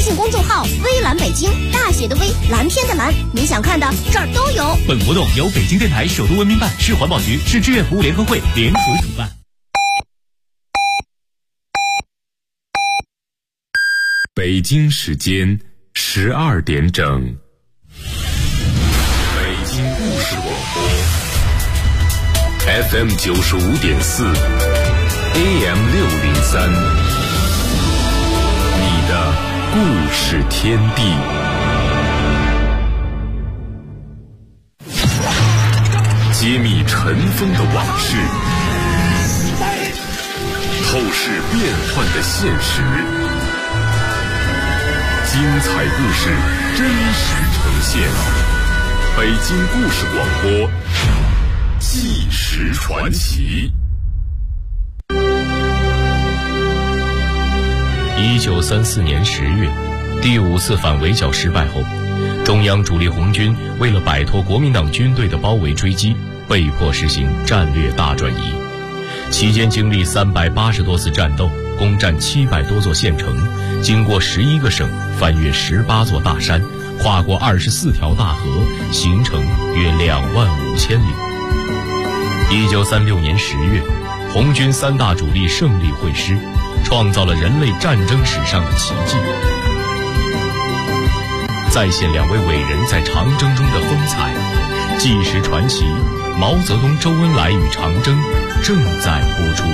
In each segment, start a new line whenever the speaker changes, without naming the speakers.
信公众号微蓝北京，大写的微，蓝天的蓝，你想看的这儿都有。
本活动由北京电台首都文明办、市环保局、市志愿服务联合会联合主办。
北京时间12点整，北京故事广播 FM 95.4 AM 603，你的故事天地。揭秘尘封的往事，透视变幻的现实，精彩故事真实呈现。北京故事广播，纪实传奇。
1934年10月，第5次反围剿失败后，中央主力红军为了摆脱国民党军队的包围追击，被迫实行战略大转移。期间经历380多次战斗，攻占700多座县城，经过11个省，翻越18座大山，跨过24条大河，行程约25000里。1936年10月，红军3大主力胜利会师，创造了人类战争史上的奇迹，再现2位伟人在长征中的风采。纪实传奇，毛泽东、周恩来与长征正在播出。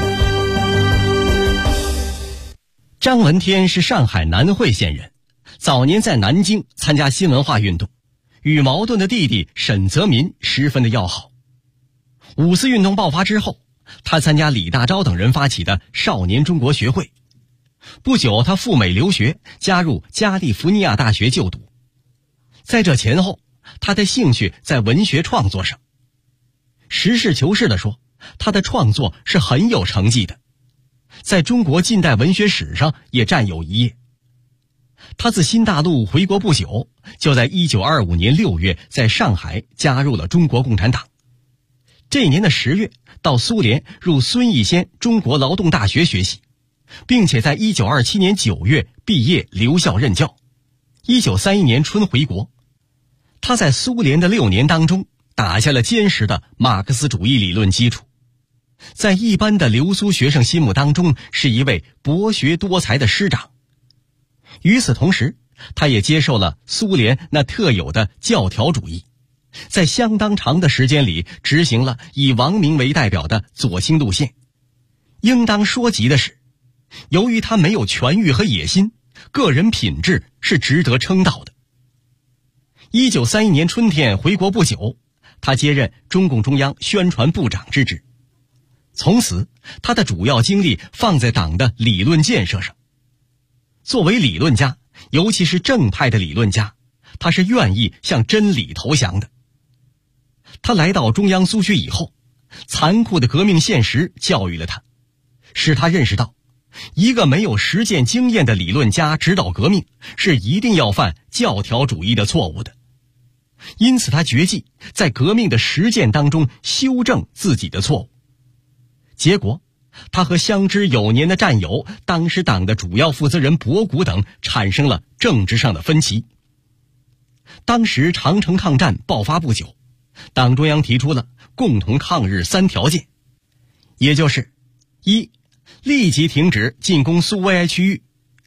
张闻天是上海南汇县人，早年在南京参加新文化运动，与茅盾的弟弟沈泽民十分的要好。五四运动爆发之后，他参加李大钊等人发起的少年中国学会。不久，他赴美留学，加入加利福尼亚大学就读。在这前后，他的兴趣在文学创作上。实事求是地说，他的创作是很有成绩的，在中国近代文学史上也占有一页。他自新大陆回国不久，就在1925年6月在上海加入了中国共产党。这年的10月，到苏联入孙逸仙中国劳动大学学习，并且在1927年9月毕业留校任教。1931年春回国。他在苏联的6年当中打下了坚实的马克思主义理论基础，在一般的留苏学生心目当中是一位博学多才的师长。与此同时，他也接受了苏联那特有的教条主义，在相当长的时间里执行了以王明为代表的左倾路线。应当说及的是，由于他没有权欲和野心，个人品质是值得称道的。1931年春天回国不久，他接任中共中央宣传部长之职。从此，他的主要精力放在党的理论建设上。作为理论家，尤其是正派的理论家，他是愿意向真理投降的。他来到中央苏区以后，残酷的革命现实教育了他，使他认识到，一个没有实践经验的理论家指导革命是一定要犯教条主义的错误的。因此他决计在革命的实践当中修正自己的错误。结果，他和相知有年的战友，当时党的主要负责人博古等产生了政治上的分歧。当时长城抗战爆发不久，党中央提出了共同抗日3条件，也就是1. 立即停止进攻苏维埃区域；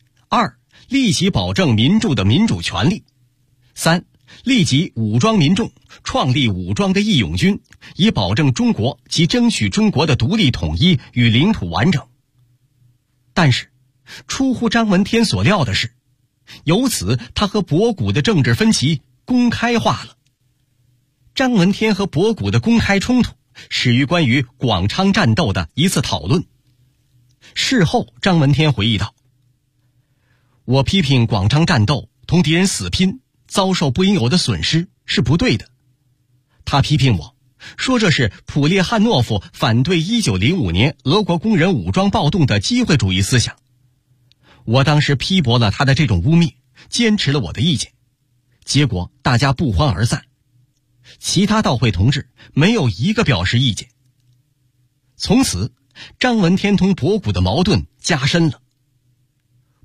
2. 立即保证民众的民主权利； 3. 立即武装民众，创立武装的义勇军，以保证中国及争取中国的独立统一与领土完整。但是，出乎张闻天所料的是，由此他和博古的政治分歧公开化了。张闻天和博古的公开冲突始于关于广昌战斗的一次讨论。事后，张闻天回忆道：“我批评广昌战斗同敌人死拼，遭受不应有的损失是不对的。他批评我，说这是普列汉诺夫反对1905年俄国工人武装暴动的机会主义思想。我当时批驳了他的这种污蔑，坚持了我的意见，结果大家不欢而散。其他到会同志没有一个表示意见。从此，张闻天同博古的矛盾加深了。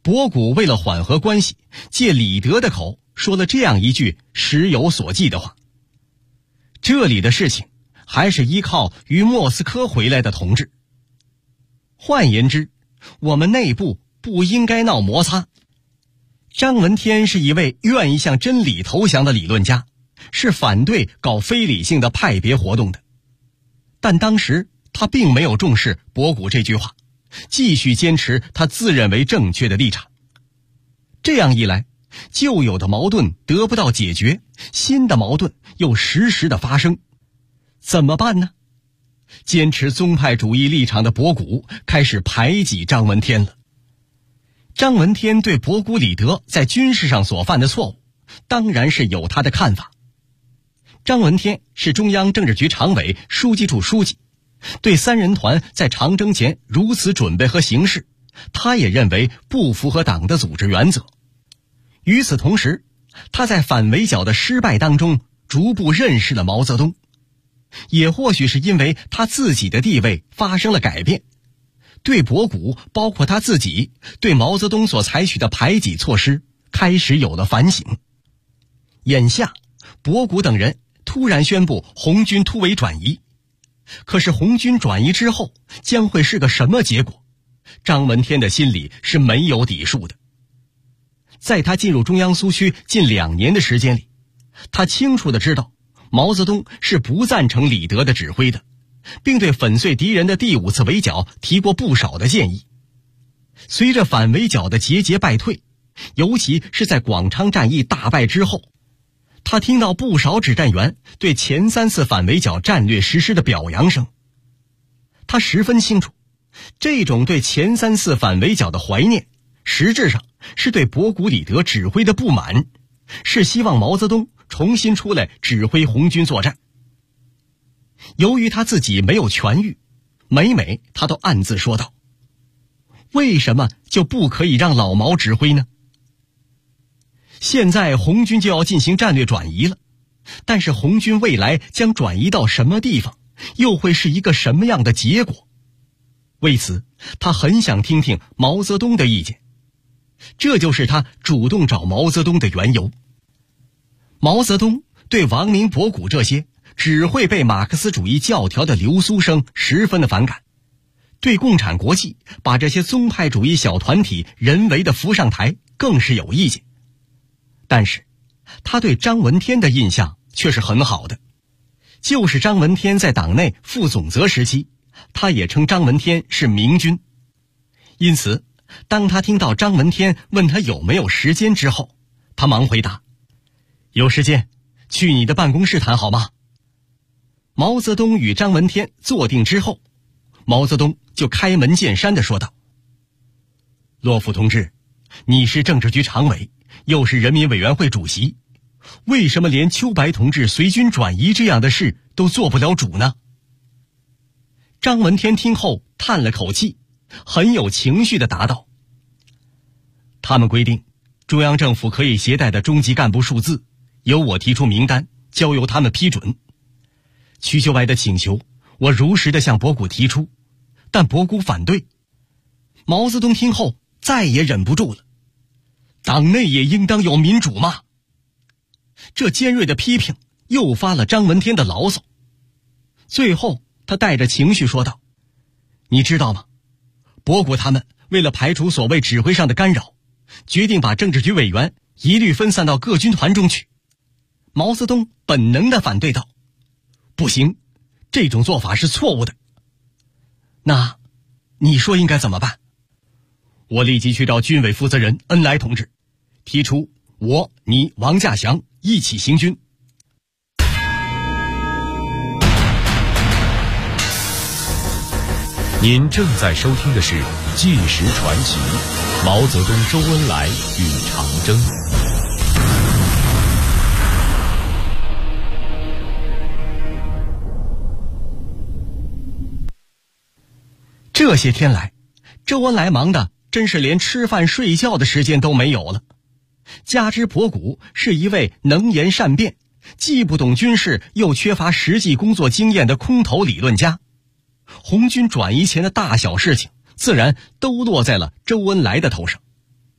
博古为了缓和关系，借李德的口说了这样一句时有所记的话：这里的事情还是依靠于莫斯科回来的同志。换言之，我们内部不应该闹摩擦。张闻天是一位愿意向真理投降的理论家，是反对搞非理性的派别活动的。但当时他并没有重视博古这句话，继续坚持他自认为正确的立场。这样一来，旧有的矛盾得不到解决，新的矛盾又时时的发生，怎么办呢？坚持宗派主义立场的博古开始排挤张闻天了。张闻天对博古李德在军事上所犯的错误，当然是有他的看法。张闻天是中央政治局常委、书记处书记，对三人团在长征前如此准备和行事，他也认为不符合党的组织原则。与此同时，他在反围剿的失败当中逐步认识了毛泽东，也或许是因为他自己的地位发生了改变，对博古包括他自己对毛泽东所采取的排挤措施开始有了反省。眼下博古等人突然宣布红军突围转移，可是红军转移之后将会是个什么结果，张闻天的心里是没有底数的。在他进入中央苏区近2年的时间里，他清楚地知道毛泽东是不赞成李德的指挥的，并对粉碎敌人的第5次围剿提过不少的建议。随着反围剿的节节败退，尤其是在广昌战役大败之后，他听到不少指战员对前3次反围剿战略实施的表扬声。他十分清楚，这种对前3次反围剿的怀念，实质上是对博古李德指挥的不满，是希望毛泽东重新出来指挥红军作战。由于他自己没有痊愈，每每他都暗自说道：为什么就不可以让老毛指挥呢？现在红军就要进行战略转移了，但是红军未来将转移到什么地方，又会是一个什么样的结果？为此，他很想听听毛泽东的意见，这就是他主动找毛泽东的缘由。毛泽东对王明、博古这些只会背马克思主义教条的流苏生十分的反感，对共产国际把这些宗派主义小团体人为的扶上台更是有意见。但是他对张闻天的印象却是很好的，就是张闻天在党内副总责时期，他也称张闻天是明君。因此当他听到张闻天问他有没有时间之后，他忙回答：有时间，去你的办公室谈好吗？毛泽东与张闻天坐定之后，毛泽东就开门见山地说道：骆甫同志，你是政治局常委，又是人民委员会主席，为什么连秋白同志随军转移这样的事都做不了主呢？张闻天听后叹了口气，很有情绪地答道：他们规定中央政府可以携带的中级干部数字由我提出名单，交由他们批准。瞿秋白的请求我如实地向博古提出，但博古反对。毛泽东听后再也忍不住了：党内也应当有民主嘛。这尖锐的批评诱发了张闻天的牢骚，最后他带着情绪说道：你知道吗？博古他们为了排除所谓指挥上的干扰，决定把政治局委员一律分散到各军团中去。毛泽东本能地反对道：不行，这种做法是错误的。那你说应该怎么办？我立即去找军委负责人恩来同志，提出我、你、王稼祥一起行军。
您正在收听的是《纪实传奇》，毛泽东、周恩来与长征。
这些天来，周恩来忙的真是连吃饭睡觉的时间都没有了。加之博古是一位能言善辩，既不懂军事又缺乏实际工作经验的空头理论家，红军转移前的大小事情自然都落在了周恩来的头上。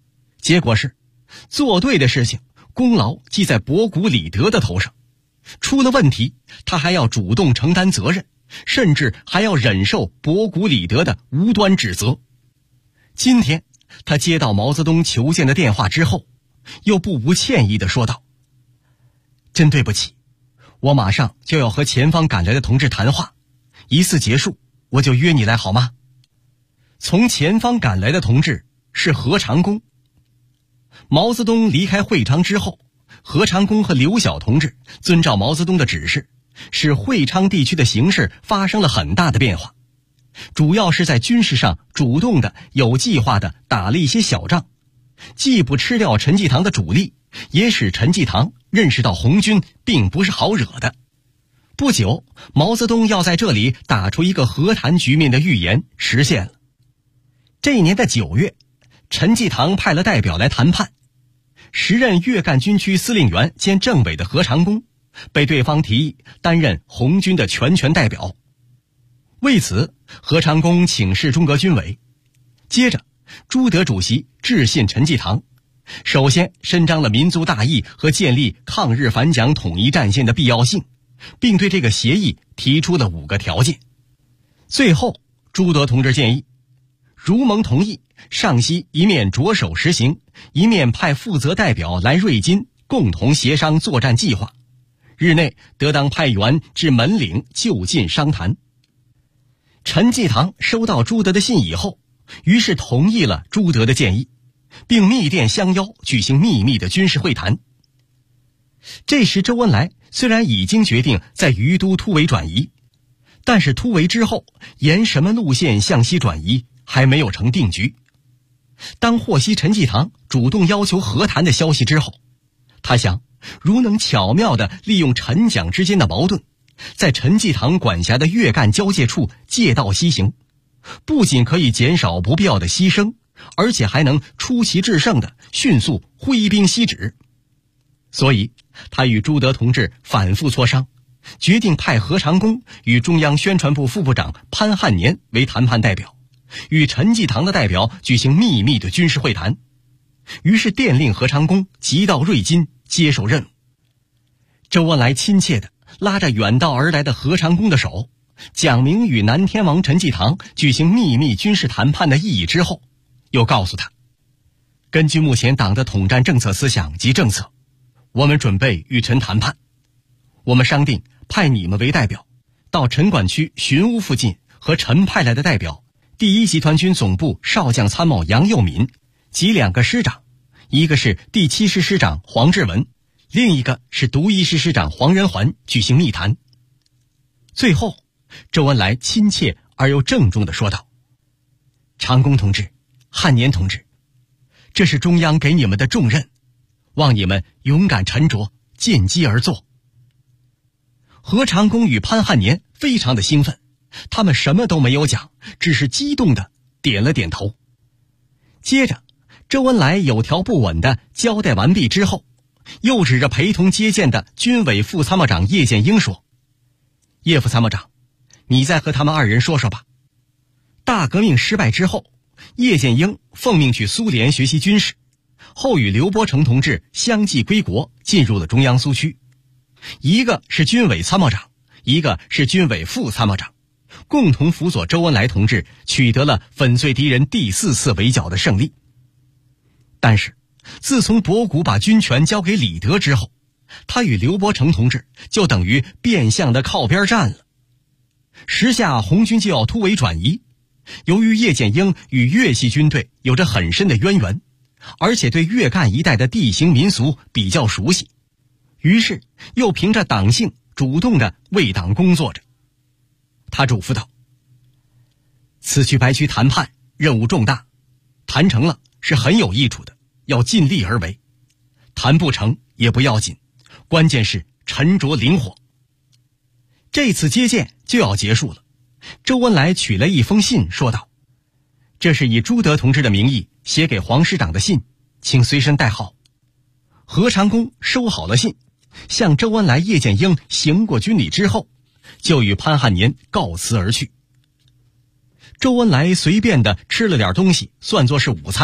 结果是，做对的事情，功劳记在博古李德的头上；出了问题，他还要主动承担责任，甚至还要忍受博古李德的无端指责。今天，他接到毛泽东求见的电话之后，又不无歉意地说道：“真对不起，我马上就要和前方赶来的同志谈话，一次结束，我就约你来好吗？”从前方赶来的同志是何长工。毛泽东离开会昌之后，何长工和刘晓同志遵照毛泽东的指示，使会昌地区的形势发生了很大的变化，主要是在军事上主动的、有计划的打了一些小仗，既不吃掉陈济棠的主力，也使陈济棠认识到红军并不是好惹的。不久，毛泽东要在这里打出一个和谈局面的预言实现了。这一年的9月，陈济棠派了代表来谈判，时任粤赣军区司令员兼政委的何长工被对方提议担任红军的全权代表。为此，何长工请示中革军委。接着，朱德主席致信陈济棠，首先伸张了民族大义和建立抗日反蒋统一战线的必要性，并对这个协议提出了5个条件。最后，朱德同志建议，如蒙同意，上西一面着手实行，一面派负责代表来瑞金共同协商作战计划，日内得当派员至门岭就近商谈。陈济棠收到朱德的信以后，于是同意了朱德的建议，并密电相邀举行秘密的军事会谈。这时周恩来虽然已经决定在余都突围转移，但是突围之后沿什么路线向西转移还没有成定局。当获悉陈济棠主动要求和谈的消息之后，他想，如能巧妙地利用陈蒋之间的矛盾，在陈济棠管辖的粤赣交界处借道西行，不仅可以减少不必要的牺牲，而且还能出奇制胜地迅速挥兵西指。所以他与朱德同志反复磋商，决定派何长工与中央宣传部副部长潘汉年为谈判代表，与陈济棠的代表举行秘密的军事会谈。于是电令何长工急到瑞金接受任务。周恩来亲切地拉着远道而来的何长工的手，讲明与南天王陈济棠举行秘密军事谈判的意义之后，又告诉他，根据目前党的统战政策思想及政策，我们准备与陈谈判。我们商定派你们为代表，到陈管区寻乌附近和陈派来的代表，第1集团军总部少将参谋杨佑敏及2个师长，一个是第7师师长黄志文，另一个是独1师师长黄仁环举行密谈。最后，周恩来亲切而又郑重地说道：“长工同志，汉年同志，这是中央给你们的重任，望你们勇敢沉着，见机而作。”何长工与潘汉年非常的兴奋，他们什么都没有讲，只是激动地点了点头。接着，周恩来有条不紊地交代完毕之后，又指着陪同接见的军委副参谋长叶剑英说：“叶副参谋长，你再和他们2人说说吧。”大革命失败之后，叶剑英奉命去苏联学习军事，后与刘伯承同志相继归国，进入了中央苏区。一个是军委参谋长，一个是军委副参谋长，共同辅佐周恩来同志取得了粉碎敌人第4次围剿的胜利。但是自从博古把军权交给李德之后，他与刘伯承同志就等于变相的靠边站了。时下红军就要突围转移，由于叶剑英与粤系军队有着很深的渊源，而且对粤赣一带的地形民俗比较熟悉，于是又凭着党性主动地为党工作着。他嘱咐道：“此去白区谈判任务重大，谈成了是很有益处的，要尽力而为；谈不成也不要紧，关键是沉着灵活。”这次接见就要结束了，周恩来取了一封信说道：“这是以朱德同志的名义写给黄师长的信，请随身带好。”何长工收好了信，向周恩来、叶剑英行过军礼之后，就与潘汉年告辞而去。周恩来随便地吃了点东西，算作是午餐，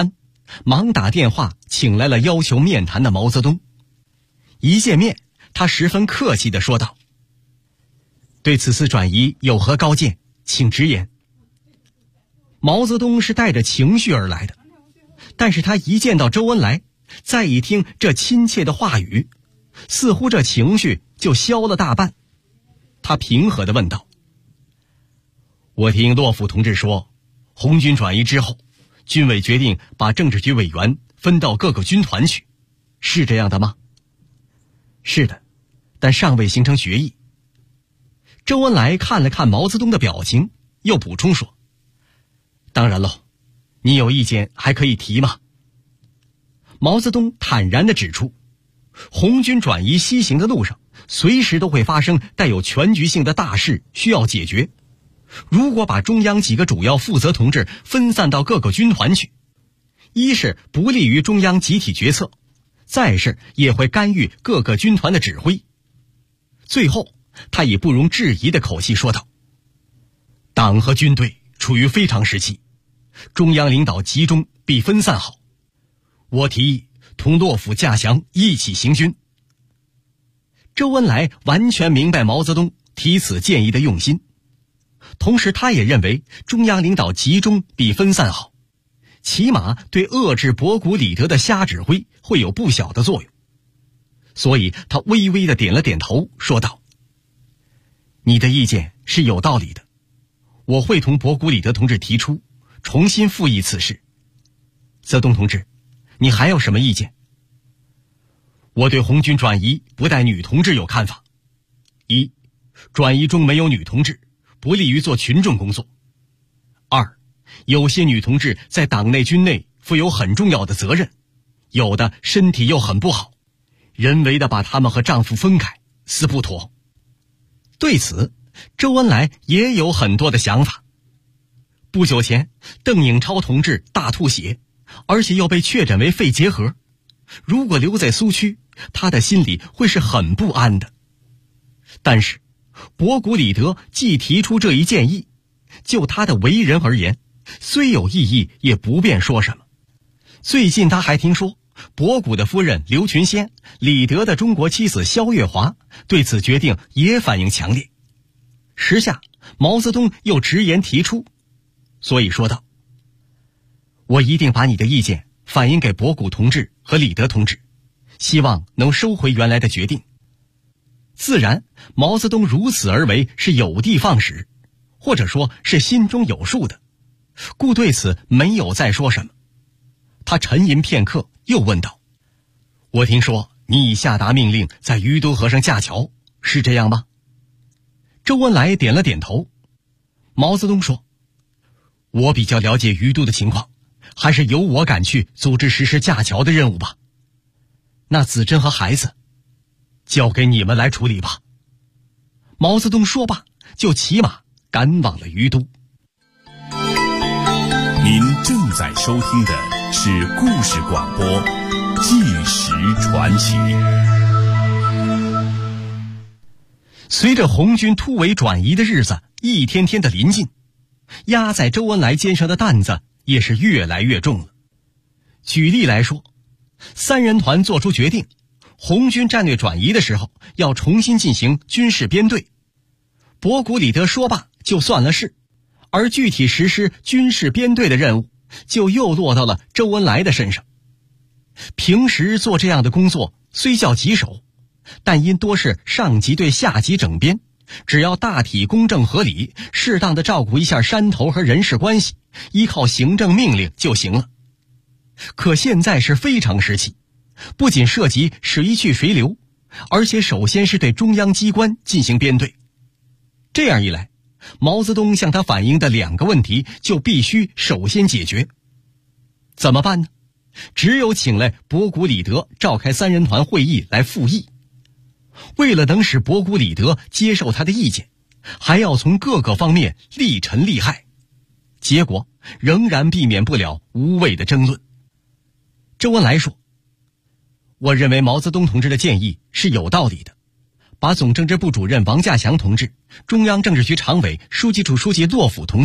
忙打电话请来了要求面谈的毛泽东。一见面，他十分客气地说道：“对此次转移有何高见，请直言。”毛泽东是带着情绪而来的，但是他一见到周恩来，再一听这亲切的话语，似乎这情绪就消了大半。他平和地问道：“我听洛甫同志说，红军转移之后，军委决定把政治局委员分到各个军团去，是这样的吗？”“是的，但尚未形成决议。”周恩来看了看毛泽东的表情，又补充说：“当然喽，你有意见还可以提吗？”毛泽东坦然地指出，红军转移西行的路上，随时都会发生带有全局性的大事需要解决。如果把中央几个主要负责同志分散到各个军团去，一是不利于中央集体决策，再是也会干预各个军团的指挥。最后，他以不容置疑的口气说道：“党和军队处于非常时期，中央领导集中比分散好。我提议同洛甫、稼祥一起行军。”周恩来完全明白毛泽东提此建议的用心，同时他也认为中央领导集中比分散好，起码对遏制博古李德的瞎指挥会有不小的作用。所以他微微地点了点头，说道：“你的意见是有道理的，我会同博古李德同志提出重新复议此事。泽东同志，你还有什么意见？”“我对红军转移不带女同志有看法。一，转移中没有女同志，不利于做群众工作。二，有些女同志在党内军内负有很重要的责任，有的身体又很不好，人为的把她们和丈夫分开，似不妥。”对此，周恩来也有很多的想法。不久前，邓颖超同志大吐血，而且又被确诊为肺结核，如果留在苏区，他的心里会是很不安的。但是博古李德既提出这一建议，就他的为人而言，虽有异议也不便说什么。最近他还听说博古的夫人刘群仙、李德的中国妻子萧月华对此决定也反应强烈。时下毛泽东又直言提出，所以说道：“我一定把你的意见反映给博古同志和李德同志，希望能收回原来的决定。”自然，毛泽东如此而为是有的放矢，或者说是心中有数的，故对此没有再说什么。他沉吟片刻，又问道：“我听说你已下达命令在于都河上架桥，是这样吗？”周恩来点了点头。毛泽东说：“我比较了解于都的情况，还是由我赶去组织实施架桥的任务吧。那子珍和孩子，交给你们来处理吧。”毛泽东说罢，就骑马赶往了于都。
您正在收听的是故事广播《纪实传奇》。
随着红军突围转移的日子一天天的临近，压在周恩来肩上的担子也是越来越重了。举例来说，三人团做出决定，红军战略转移的时候要重新进行军事编队。博古李德说罢就算了事，而具体实施军事编队的任务就又落到了周恩来的身上。平时做这样的工作虽叫棘手，但因多是上级对下级整编，只要大体公正合理，适当的照顾一下山头和人事关系，依靠行政命令就行了。可现在是非常时期，不仅涉及谁去谁留，而且首先是对中央机关进行编队。这样一来，毛泽东向他反映的两个问题就必须首先解决。怎么办呢？只有请来博古李德召开三人团会议来复议。为了能使博古李德接受他的意见，还要从各个方面力陈利害，结果仍然避免不了无谓的争论。周恩来说：“我认为毛泽东同志的建议是有道理的，把总政治部主任王稼祥同志、中央政治局常委、书记处书记骆甫同志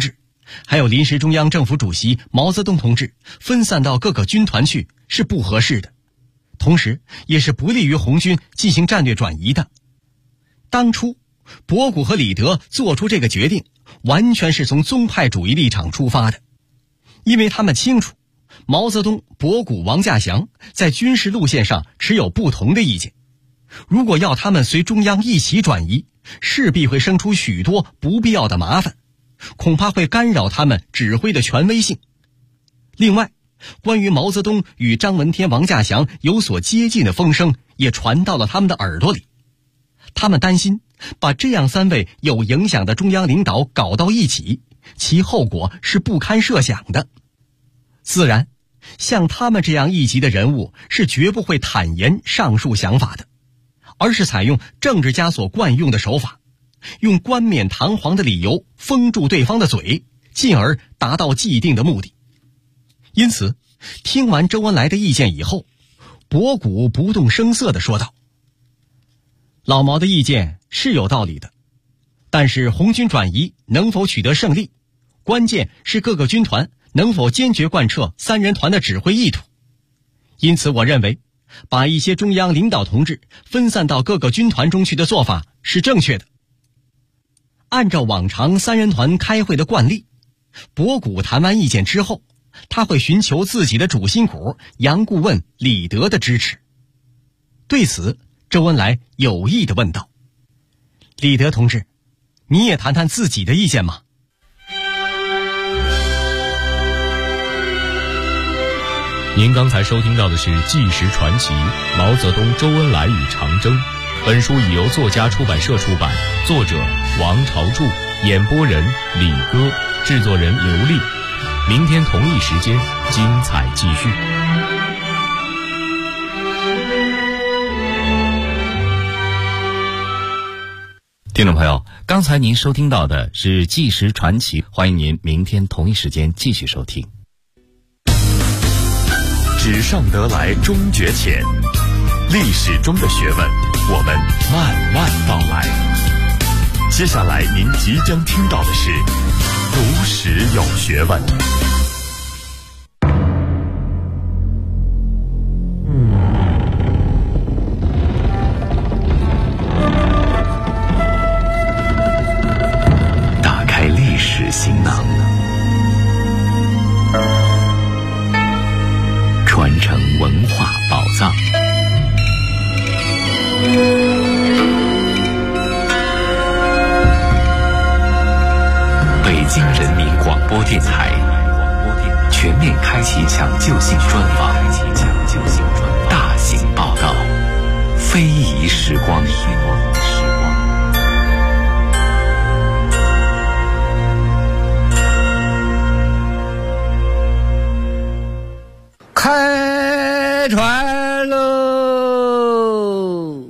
还有临时中央政府主席毛泽东同志分散到各个军团去是不合适的，同时也是不利于红军进行战略转移的。当初博古和李德做出这个决定，完全是从宗派主义立场出发的，因为他们清楚毛泽东、博古、王稼祥在军事路线上持有不同的意见，如果要他们随中央一起转移，势必会生出许多不必要的麻烦，恐怕会干扰他们指挥的权威性。另外，关于毛泽东与张闻天、王稼祥有所接近的风声也传到了他们的耳朵里，他们担心把这样3位有影响的中央领导搞到一起，其后果是不堪设想的。自然，像他们这样一级的人物是绝不会坦言上述想法的，而是采用政治家所惯用的手法，用冠冕堂皇的理由封住对方的嘴，进而达到既定的目的。因此，听完周恩来的意见以后，博古不动声色地说道：老毛的意见是有道理的，但是红军转移能否取得胜利，关键是各个军团能否坚决贯彻3人团的指挥意图。因此我认为，把一些中央领导同志分散到各个军团中去的做法是正确的。按照往常3人团开会的惯例，博古谈完意见之后，他会寻求自己的主心骨杨顾问李德的支持。对此，周恩来有意地问道：李德同志，你也谈谈自己的意见吗？
您刚才收听到的是《纪实传奇：毛泽东、周恩来与长征》。本书已由作家出版社出版，作者王朝柱，演播人李戈，制作人刘丽。明天同一时间，精彩继续。
听众朋友，刚才您收听到的是《纪实传奇》，欢迎您明天同一时间继续收听。
纸上得来终觉浅，历史中的学问，我们慢慢道来。接下来您即将听到的是读史有学问。
打开历史行囊，传承文化宝藏。北京人民广播电台全面开启抢救性专访，大型报道，非遗时光。
开船喽！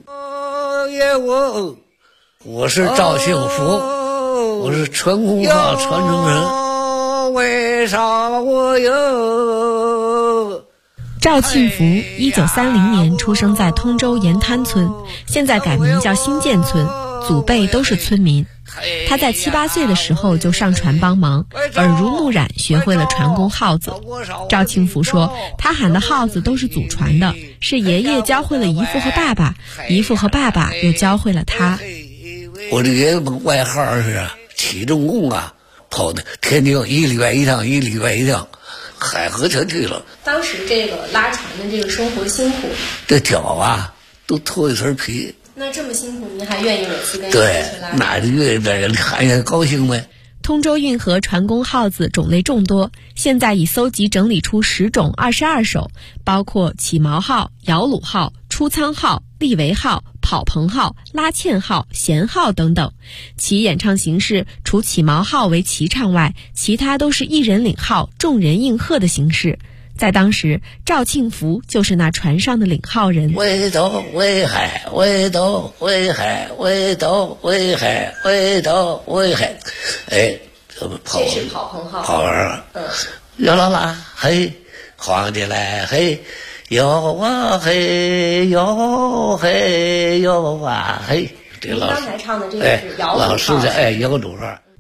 我是赵幸福，我是纯公号传承人。为啥我有？
赵庆福1930年出生在通州盐滩村，现在改名叫新建村，祖辈都是村民。他在7、8岁的时候就上船帮忙，耳濡目染学会了传功号子。赵庆福说，他喊的号子都是祖传的，是爷爷教会了姨父和爸爸，姨父和爸爸又教会了他。
我的爷爷外号是起重工啊，跑的天津1礼拜1趟，1礼拜1趟，海河全去了。
当时这个拉船的这个生活辛苦，
这脚啊都脱一层皮。
那这么辛苦，您还愿意每次跟
对，那就愿意在这里看见高兴呗。
通州运河传功号子种类众多，现在已搜集整理出10种22首，包括起锚号、摇橹号、出舱号、立桅号、跑棚号、拉纤号、弦号等等。其演唱形式除起锚号为齐唱外，其他都是一人领号，众人应和的形式。在当时，赵庆福就是那船上的领号人。
围斗围海，围斗围海，围斗围海，围斗围海。哎，这么跑，
这是跑棚号，
跑完了。摇啦啦，嘿，皇帝来，嘿，摇啊嘿，摇嘿，摇啊嘿。这老
刚才唱的这个是摇橹号。
老师的摇橹号。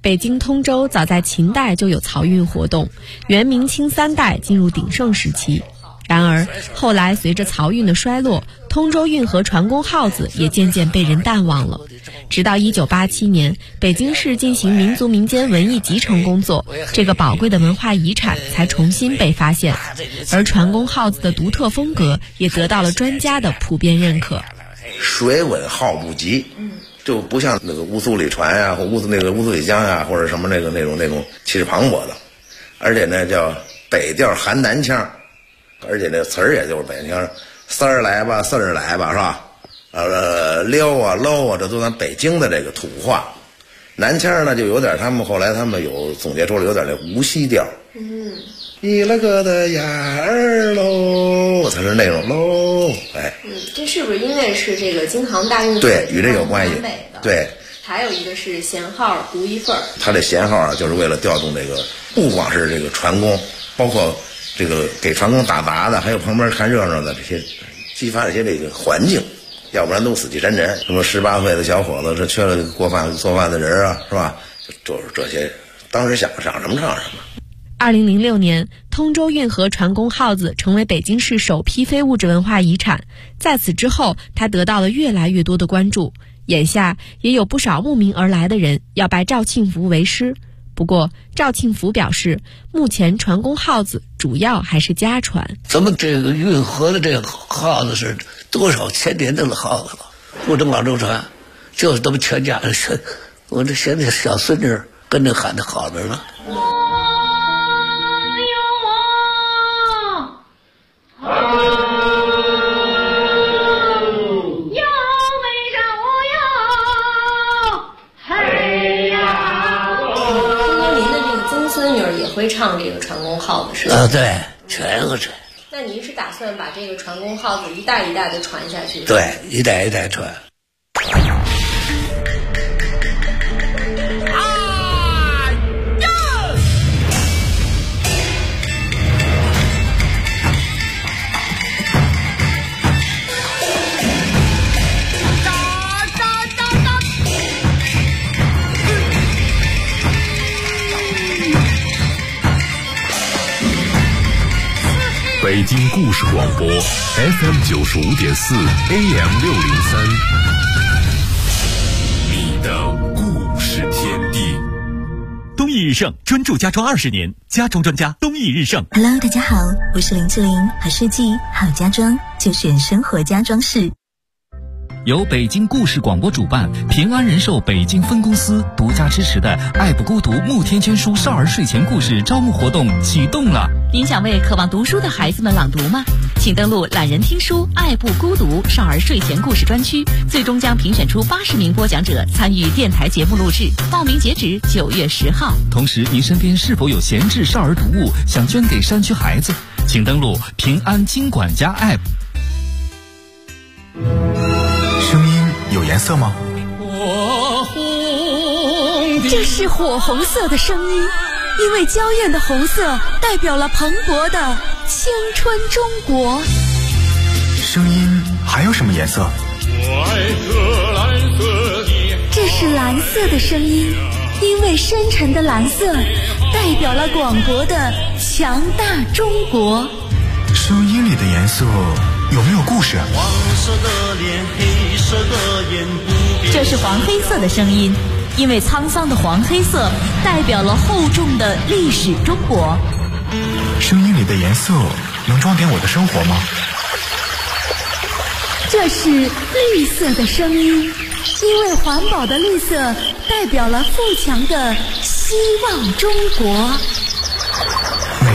北京通州早在秦代就有漕运活动，元明清3代进入鼎盛时期。然而后来随着漕运的衰落，通州运河船工号子也渐渐被人淡忘了。直到1987年，北京市进行民族民间文艺集成工作，这个宝贵的文化遗产才重新被发现，而船工号子的独特风格也得到了专家的普遍认可。
水稳号不急，就不像那个乌苏里船啊，或乌苏里江啊，或者什么那种气势磅礴的，而且呢叫北调含南腔，而且那词儿也就是北京三儿来吧四儿来吧，是吧？溜啊搂啊，这都咱北京的这个土话。南腔呢就有点，后来他们有总结出了有点那无锡调。一了个的呀儿喽，才是那种喽。
这是不是因为是这个京杭大运河？
对，与这有关系。对。
还有一个是弦号独一份儿。
他这弦号啊，就是为了调动这个，不光是这个船工，包括这个给船工打杂的，还有旁边看热闹的这些，激发这些这个环境，要不然都死气沉沉。什么18岁的小伙子，这缺了做饭的人啊，是吧？就是这些，当时想什么唱什么。
2006年，通州运河船工号子成为北京市首批非物质文化遗产。在此之后，它得到了越来越多的关注。眼下也有不少慕名而来的人要拜赵庆福为师。不过赵庆福表示，目前船工号子主要还是家传。
咱们这个运河的这个号子是多少千年的号子了，不止广州船，就是咱们全家人，我这现在小孙女跟着喊的好着呢。
会唱这个船工号子是吧？
对，全会唱。
那您是打算把这个船工号子一代一代的传下去？
对，一代一代传。
北京故事广播 FM 95.4 AM 603，你的故事天地。
东易日盛专注家装20年，家装专家东易日盛。
Hello， 大家好，我是林志玲，好设计好家装就选生活家装饰。
由北京故事广播主办，平安人寿北京分公司独家支持的爱不孤独慕天捐书少儿睡前故事招募活动启动了。
您想为渴望读书的孩子们朗读吗？请登录懒人听书爱不孤独少儿睡前故事专区，最终将评选出80名播讲者参与电台节目录制，报名截止9月10号。
同时，您身边是否有闲置少儿读物想捐给山区孩子？请登录平安金管家 App。
声音有颜色吗？
这是火红色的声音，因为娇艳的红色代表了蓬勃的青春中国。
声音还有什么颜色？
这是蓝色的声音，因为深沉的蓝色代表了广博的强大中国。
声音里的颜色有没有故事？
这是黄黑色的声音，因为沧桑的黄黑色代表了厚重的历史中国。
声音里的颜色能装点我的生活吗？
这是绿色的声音，因为环保的绿色代表了富强的希望中国。